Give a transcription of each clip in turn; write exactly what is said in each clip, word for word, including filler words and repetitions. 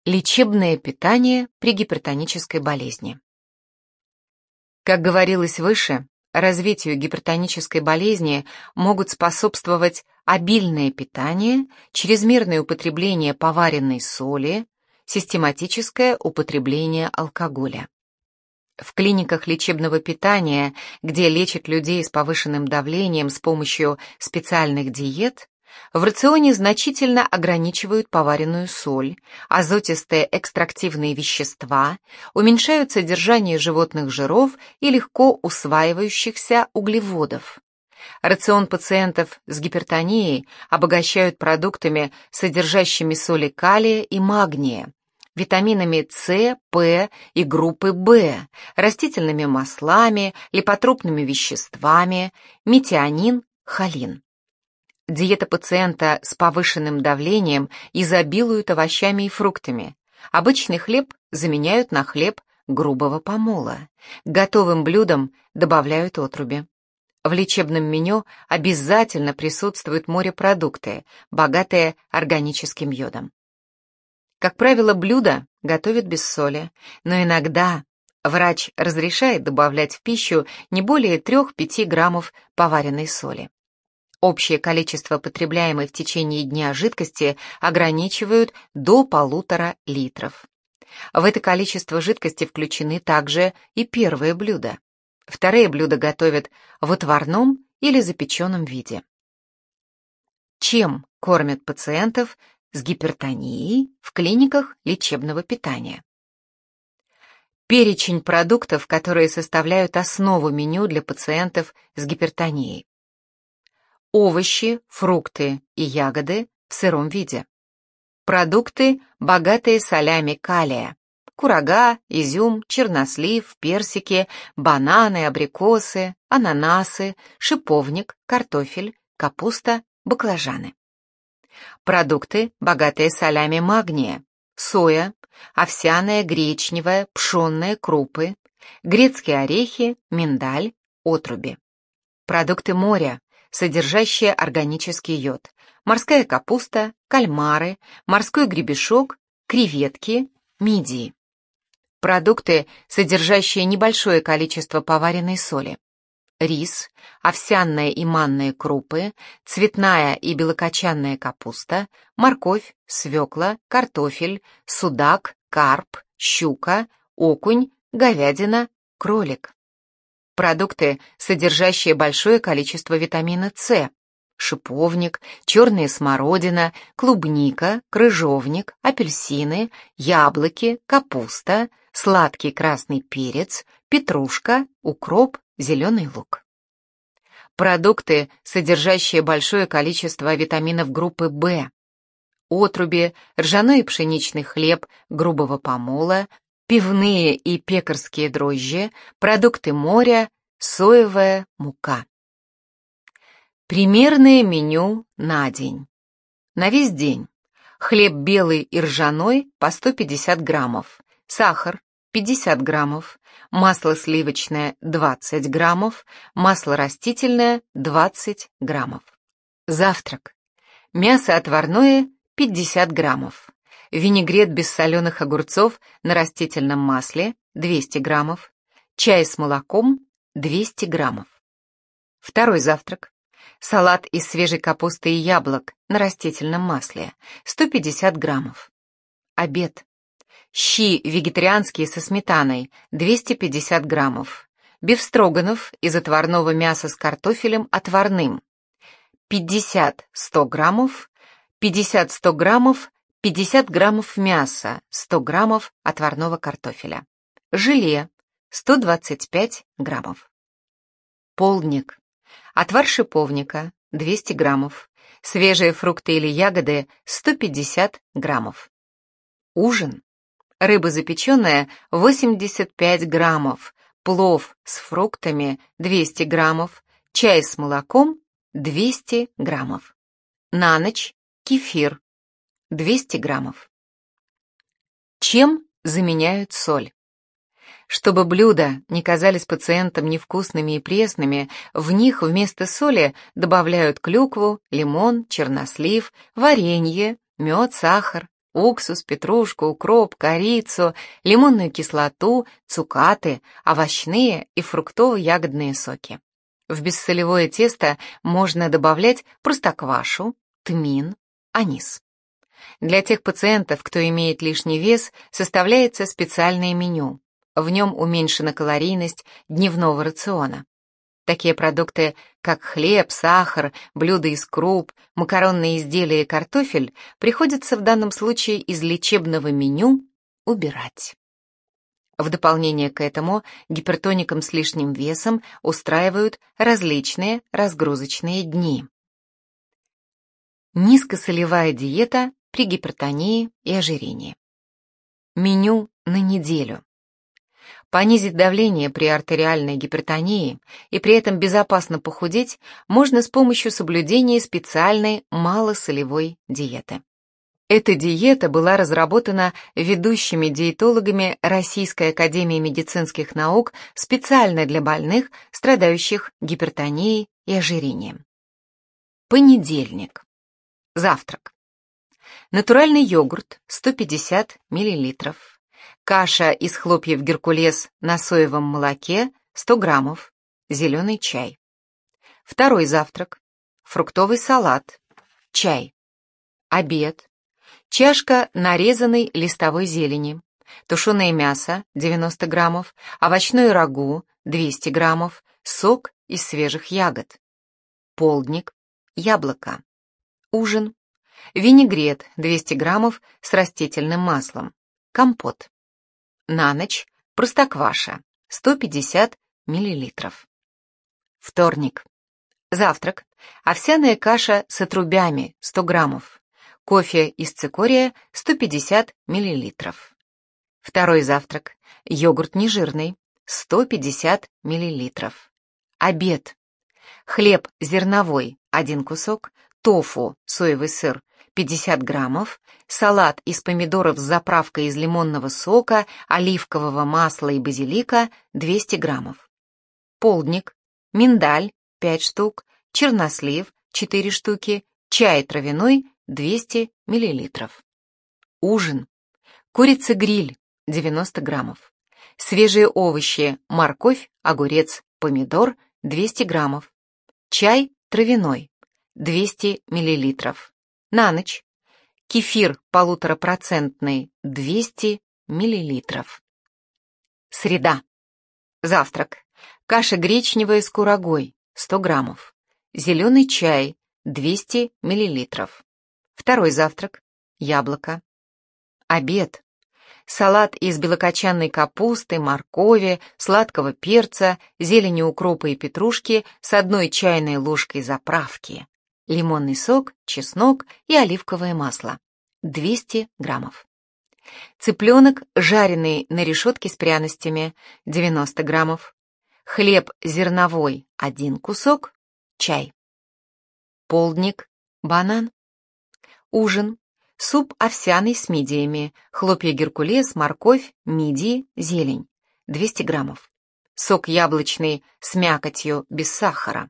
Лечебное питание при гипертонической болезни. Как говорилось выше, развитию гипертонической болезни могут способствовать обильное питание, чрезмерное употребление поваренной соли, систематическое употребление алкоголя. В клиниках лечебного питания, где лечат людей с повышенным давлением с помощью специальных диет, в рационе значительно ограничивают поваренную соль, азотистые экстрактивные вещества, уменьшают содержание животных жиров и легко усваивающихся углеводов. Рацион пациентов с гипертонией обогащают продуктами, содержащими соли калия и магния, витаминами С, П и группы В, растительными маслами, липотропными веществами, метионин, холин. Диета пациента с повышенным давлением изобилует овощами и фруктами. Обычный хлеб заменяют на хлеб грубого помола. К готовым блюдам добавляют отруби. В лечебном меню обязательно присутствуют морепродукты, богатые органическим йодом. Как правило, блюда готовят без соли, но иногда врач разрешает добавлять в пищу не более трёх-пяти граммов поваренной соли. Общее количество потребляемой в течение дня жидкости ограничивают до полутора литров. В это количество жидкости включены также и первые блюда. Вторые блюда готовят в отварном или запеченном виде. Чем кормят пациентов с гипертонией в клиниках лечебного питания? Перечень продуктов, которые составляют основу меню для пациентов с гипертонией. Овощи, фрукты и ягоды в сыром виде. Продукты, богатые солями калия. Курага, изюм, чернослив, персики, бананы, абрикосы, ананасы, шиповник, картофель, капуста, баклажаны. Продукты, богатые солями магния. Соя, овсяная, гречневая, пшенные крупы, грецкие орехи, миндаль, отруби. Продукты моря, содержащие органический йод, морская капуста, кальмары, морской гребешок, креветки, мидии. Продукты, содержащие небольшое количество поваренной соли. Рис, овсяные и манные крупы, цветная и белокочанная капуста, морковь, свекла, картофель, судак, карп, щука, окунь, говядина, кролик. Продукты, содержащие большое количество витамина С, шиповник, черная смородина, клубника, крыжовник, апельсины, яблоки, капуста, сладкий красный перец, петрушка, укроп, зеленый лук. Продукты, содержащие большое количество витаминов группы В, отруби, ржаной и пшеничный хлеб грубого помола, пивные и пекарские дрожжи, продукты моря, соевая мука. Примерное меню на день. На весь день. Хлеб белый и ржаной по сто пятьдесят граммов, сахар пятьдесят граммов, масло сливочное двадцать граммов, масло растительное двадцать граммов. Завтрак. Мясо отварное пятьдесят граммов. Винегрет без соленых огурцов на растительном масле двести граммов, чай с молоком двести граммов. Второй завтрак. Салат из свежей капусты и яблок на растительном масле сто пятьдесят граммов. Обед. Щи вегетарианские со сметаной двести пятьдесят граммов. Бефстроганов из отварного мяса с картофелем отварным пятьдесят-сто граммов, пятьдесят-сто граммов, пятьдесят граммов мяса, сто граммов отварного картофеля. Желе сто двадцать пять граммов. Полдник. Отвар шиповника двести граммов. Свежие фрукты или ягоды сто пятьдесят граммов. Ужин. Рыба запеченная восемьдесят пять граммов. Плов с фруктами двести граммов. Чай с молоком двести граммов. На ночь кефир двести граммов. Чем заменяют соль? Чтобы блюда не казались пациентам невкусными и пресными, в них вместо соли добавляют клюкву, лимон, чернослив, варенье, мед, сахар, уксус, петрушку, укроп, корицу, лимонную кислоту, цукаты, овощные и фруктово-ягодные соки. В бессолевое тесто можно добавлять простоквашу, тмин, анис. Для тех пациентов, кто имеет лишний вес, составляется специальное меню. В нем уменьшена калорийность дневного рациона. Такие продукты, как хлеб, сахар, блюда из круп, макаронные изделия и картофель, приходится в данном случае из лечебного меню убирать. В дополнение к этому гипертоникам с лишним весом устраивают различные разгрузочные дни. Низкосолевая диета при гипертонии и ожирении. Меню на неделю. Понизить давление при артериальной гипертонии и при этом безопасно похудеть можно с помощью соблюдения специальной малосолевой диеты. Эта диета была разработана ведущими диетологами Российской академии медицинских наук специально для больных, страдающих гипертонией и ожирением. Понедельник. Завтрак. Натуральный йогурт сто пятьдесят миллилитров. Каша из хлопьев геркулес на соевом молоке сто граммов. Зеленый чай. Второй завтрак. Фруктовый салат. Чай. Обед. Чашка нарезанной листовой зелени. Тушеное мясо девяносто граммов. Овощное рагу двести граммов. Сок из свежих ягод. Полдник. Яблоко. Ужин. Винегрет двести граммов с растительным маслом. Компот. На ночь простокваша сто пятьдесят миллилитров. Вторник. Завтрак. Овсяная каша с отрубями сто граммов. Кофе из цикория сто пятьдесят миллилитров. Второй завтрак. Йогурт нежирный сто пятьдесят миллилитров. Обед. Хлеб зерновой один кусок, тофу, соевый сыр пятьдесят граммов, салат из помидоров с заправкой из лимонного сока, оливкового масла и базилика двести граммов. Полдник. Миндаль пять штук, чернослив четыре штуки, чай травяной двести миллилитров. Ужин. Курица-гриль девяносто граммов. Свежие овощи, морковь, огурец, помидор двести граммов. Чай травяной двести миллилитров. На ночь. Кефир полуторапроцентный двести миллилитров. Среда. Завтрак. Каша гречневая с курагой сто граммов. Зеленый чай двести миллилитров. Второй завтрак. Яблоко. Обед. Салат из белокочанной капусты, моркови, сладкого перца, зелени укропа и петрушки с одной чайной ложкой заправки. Лимонный сок, чеснок и оливковое масло. двести граммов. Цыпленок, жареный на решетке с пряностями, девяносто граммов. Хлеб зерновой, один кусок. Чай. Полдник, банан. Ужин. Суп овсяный с мидиями, хлопья геркулес, морковь, мидии, зелень. двести граммов. Сок яблочный с мякотью, без сахара.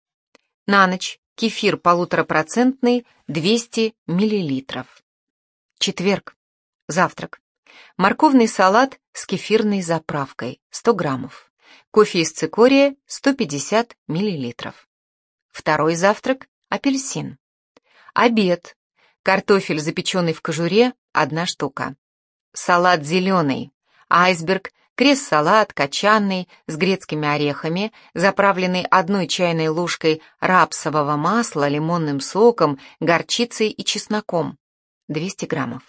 На ночь. Кефир полуторапроцентный двести миллилитров. Четверг. Завтрак. Морковный салат с кефирной заправкой сто граммов. Кофе из цикория сто пятьдесят миллилитров. Второй завтрак. Апельсин. Обед. Картофель, запеченный в кожуре, одна штука. Салат зеленый. Айсберг. Крест-салат, кочанный, с грецкими орехами, заправленный одной чайной ложкой рапсового масла, лимонным соком, горчицей и чесноком. двести граммов.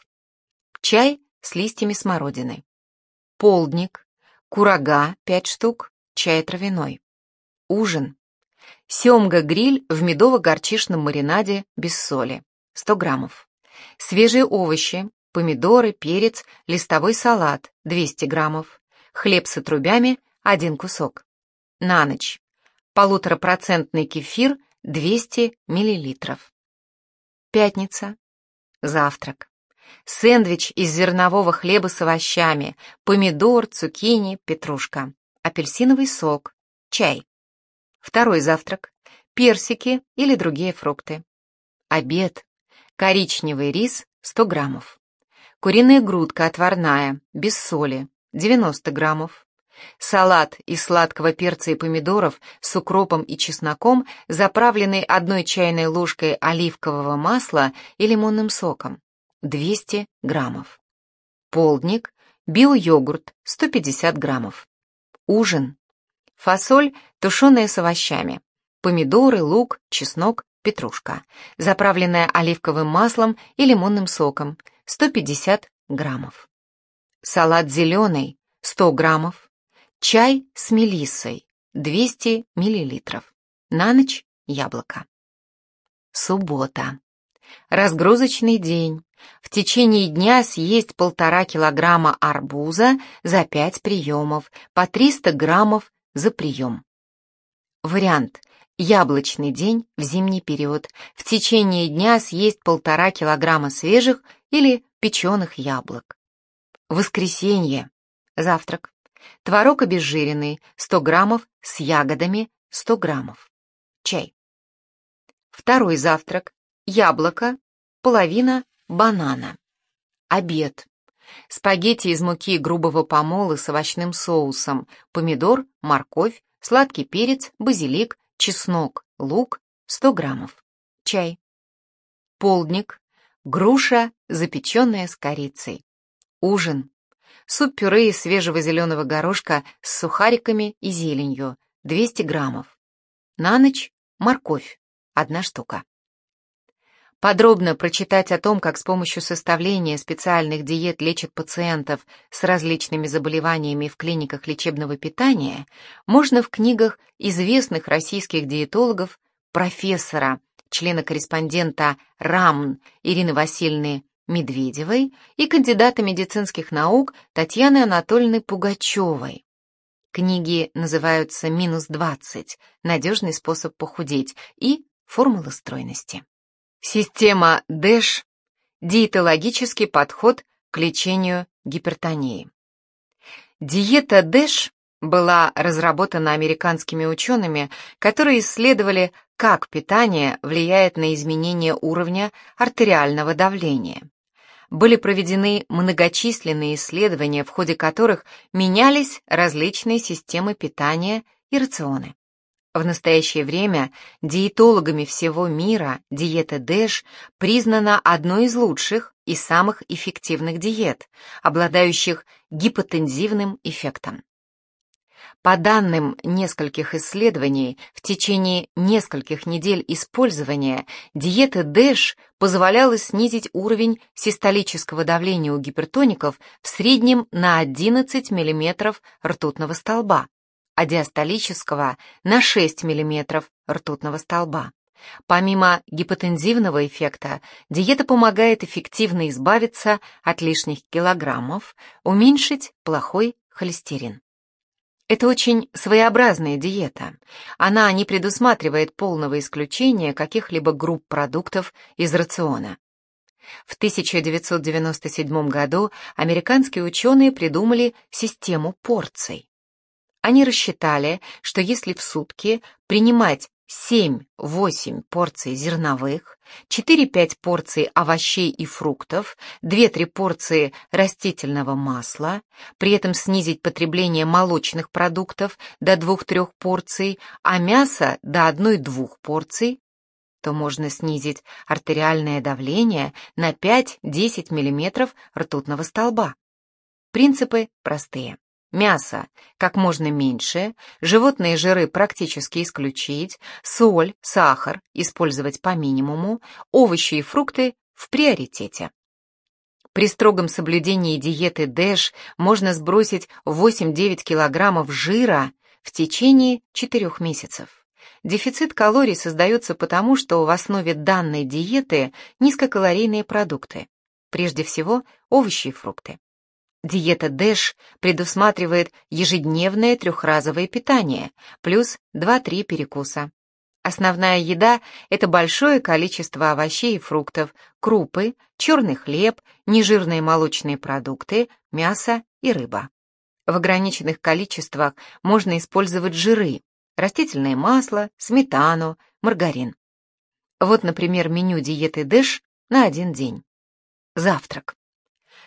Чай с листьями смородины. Полдник. Курага пять штук, чай травяной. Ужин. Семга-гриль в медово-горчичном маринаде без соли. сто граммов. Свежие овощи, помидоры, перец, листовой салат двести граммов. Хлеб с отрубями один кусок. На ночь. Полуторапроцентный кефир двести миллилитров. Пятница. Завтрак. Сэндвич из зернового хлеба с овощами, помидор, цукини, петрушка. Апельсиновый сок. Чай. Второй завтрак. Персики или другие фрукты. Обед. Коричневый рис сто граммов. куриная грудка отварная, без соли, девяносто граммов, салат из сладкого перца и помидоров с укропом и чесноком, заправленный одной чайной ложкой оливкового масла и лимонным соком, двести граммов. Полдник, био-йогурт, сто пятьдесят граммов. Ужин. Фасоль, тушеная с овощами, помидоры, лук, чеснок, петрушка, заправленная оливковым маслом и лимонным соком, сто пятьдесят граммов. Салат зеленый, сто граммов. Чай с мелиссой, двести миллилитров. На ночь яблоко. Суббота. Разгрузочный день. В течение дня съесть полтора килограмма арбуза за пять приемов, по триста граммов за прием. Вариант. Яблочный день в зимний период. В течение дня съесть полтора килограмма свежих или печеных яблок. Воскресенье. Завтрак. Творог обезжиренный, сто граммов, с ягодами, сто граммов. Чай. Второй завтрак. Яблоко, половина банана. Обед. Спагетти из муки грубого помола с овощным соусом, помидор, морковь, сладкий перец, базилик, чеснок, лук, сто граммов. Чай. Полдник. Груша, запеченная с корицей. Ужин. Суп-пюре из свежего зеленого горошка с сухариками и зеленью, двести граммов. На ночь морковь, одна штука. Подробно прочитать о том, как с помощью составления специальных диет лечат пациентов с различными заболеваниями в клиниках лечебного питания, можно в книгах известных российских диетологов, профессора, члена-корреспондента РАМН Ирины Васильевны Медведевой и кандидата медицинских наук Татьяны Анатольевны Пугачевой. Книги называются «Минус двадцать. Надежный способ похудеть» и «Формула стройности». Система дэш – диетологический подход к лечению гипертонии. Диета дэш была разработана американскими учеными, которые исследовали, как питание влияет на изменение уровня артериального давления. Были проведены многочисленные исследования, в ходе которых менялись различные системы питания и рационы. В настоящее время диетологами всего мира диета дэш признана одной из лучших и самых эффективных диет, обладающих гипотензивным эффектом. По данным нескольких исследований, в течение нескольких недель использования диета дэш позволяла снизить уровень систолического давления у гипертоников в среднем на одиннадцать миллиметров ртутного столба, а диастолического на шесть миллиметров ртутного столба. Помимо гипотензивного эффекта, диета помогает эффективно избавиться от лишних килограммов, уменьшить плохой холестерин. Это очень своеобразная диета. Она не предусматривает полного исключения каких-либо групп продуктов из рациона. В тысяча девятьсот девяносто седьмом году американские ученые придумали систему порций. Они рассчитали, что если в сутки принимать семь-восемь порций зерновых, четыре-пять порций овощей и фруктов, две-три порции растительного масла, при этом снизить потребление молочных продуктов до двух-трёх порций, а мяса до одной-двух порций, то можно снизить артериальное давление на пять-десять миллиметров ртутного столба. Принципы простые. Мясо как можно меньше, животные жиры практически исключить, соль, сахар использовать по минимуму, овощи и фрукты в приоритете. При строгом соблюдении диеты дэш можно сбросить восемь-девять килограммов жира в течение четырёх месяцев. Дефицит калорий создается потому, что в основе данной диеты низкокалорийные продукты, прежде всего овощи и фрукты. Диета дэш предусматривает ежедневное трехразовое питание, плюс два-три перекуса. Основная еда – это большое количество овощей и фруктов, крупы, черный хлеб, нежирные молочные продукты, мясо и рыба. В ограниченных количествах можно использовать жиры, растительное масло, сметану, маргарин. Вот, например, меню диеты дэш на один день. Завтрак.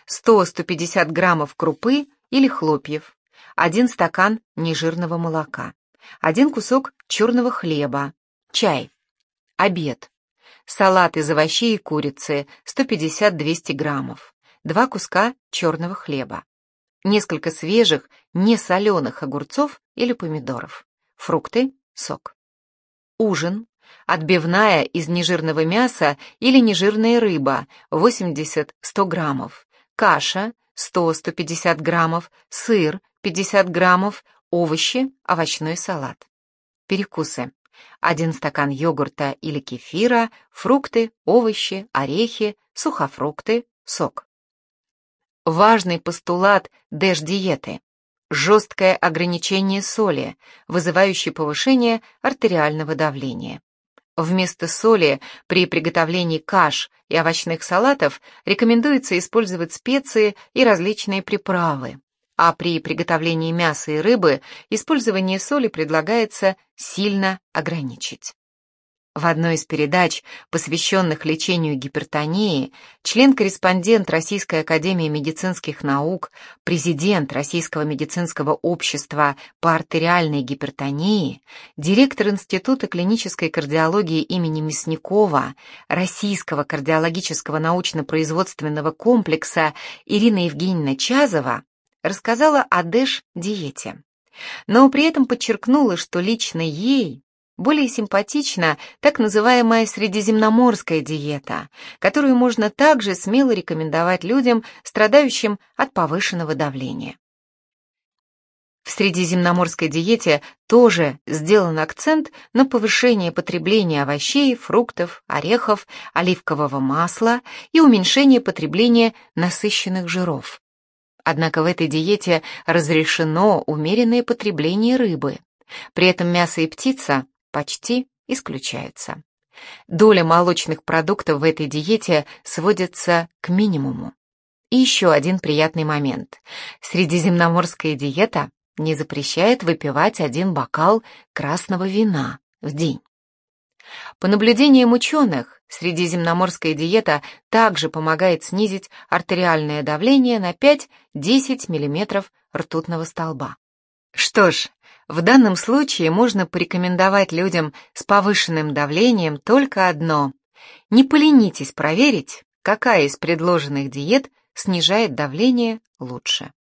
сто — сто пятьдесят граммов крупы или хлопьев, один стакан нежирного молока, один кусок черного хлеба, чай. Обед. Салат из овощей и курицы сто пятьдесят — двести граммов, два куска черного хлеба, несколько свежих, несоленых огурцов или помидоров, фрукты, сок. Ужин. Отбивная из нежирного мяса или нежирная рыба восемьдесят — сто граммов, каша сто — сто пятьдесят граммов, сыр пятьдесят граммов, овощи, овощной салат. Перекусы. Один стакан йогурта или кефира, фрукты, овощи, орехи, сухофрукты, сок. Важный постулат дэш-диеты. Жесткое ограничение соли, вызывающее повышение артериального давления. Вместо соли при приготовлении каш и овощных салатов рекомендуется использовать специи и различные приправы, а при приготовлении мяса и рыбы использование соли предлагается сильно ограничить. В одной из передач, посвященных лечению гипертонии, член-корреспондент Российской академии медицинских наук, президент Российского медицинского общества по артериальной гипертонии, директор Института клинической кардиологии имени Мясникова, Российского кардиологического научно-производственного комплекса Ирина Евгеньевна Чазова рассказала о дэш-диете, но при этом подчеркнула, что лично ей более симпатична так называемая средиземноморская диета, которую можно также смело рекомендовать людям, страдающим от повышенного давления. В средиземноморской диете тоже сделан акцент на повышение потребления овощей, фруктов, орехов, оливкового масла и уменьшение потребления насыщенных жиров. Однако в этой диете разрешено умеренное потребление рыбы. При этом мясо и птица почти исключаются. Доля молочных продуктов в этой диете сводится к минимуму. И еще один приятный момент. Средиземноморская диета не запрещает выпивать один бокал красного вина в день. По наблюдениям ученых, средиземноморская диета также помогает снизить артериальное давление на пять-десять миллиметров ртутного столба. Что ж, в данном случае можно порекомендовать людям с повышенным давлением только одно. Не поленитесь проверить, какая из предложенных диет снижает давление лучше.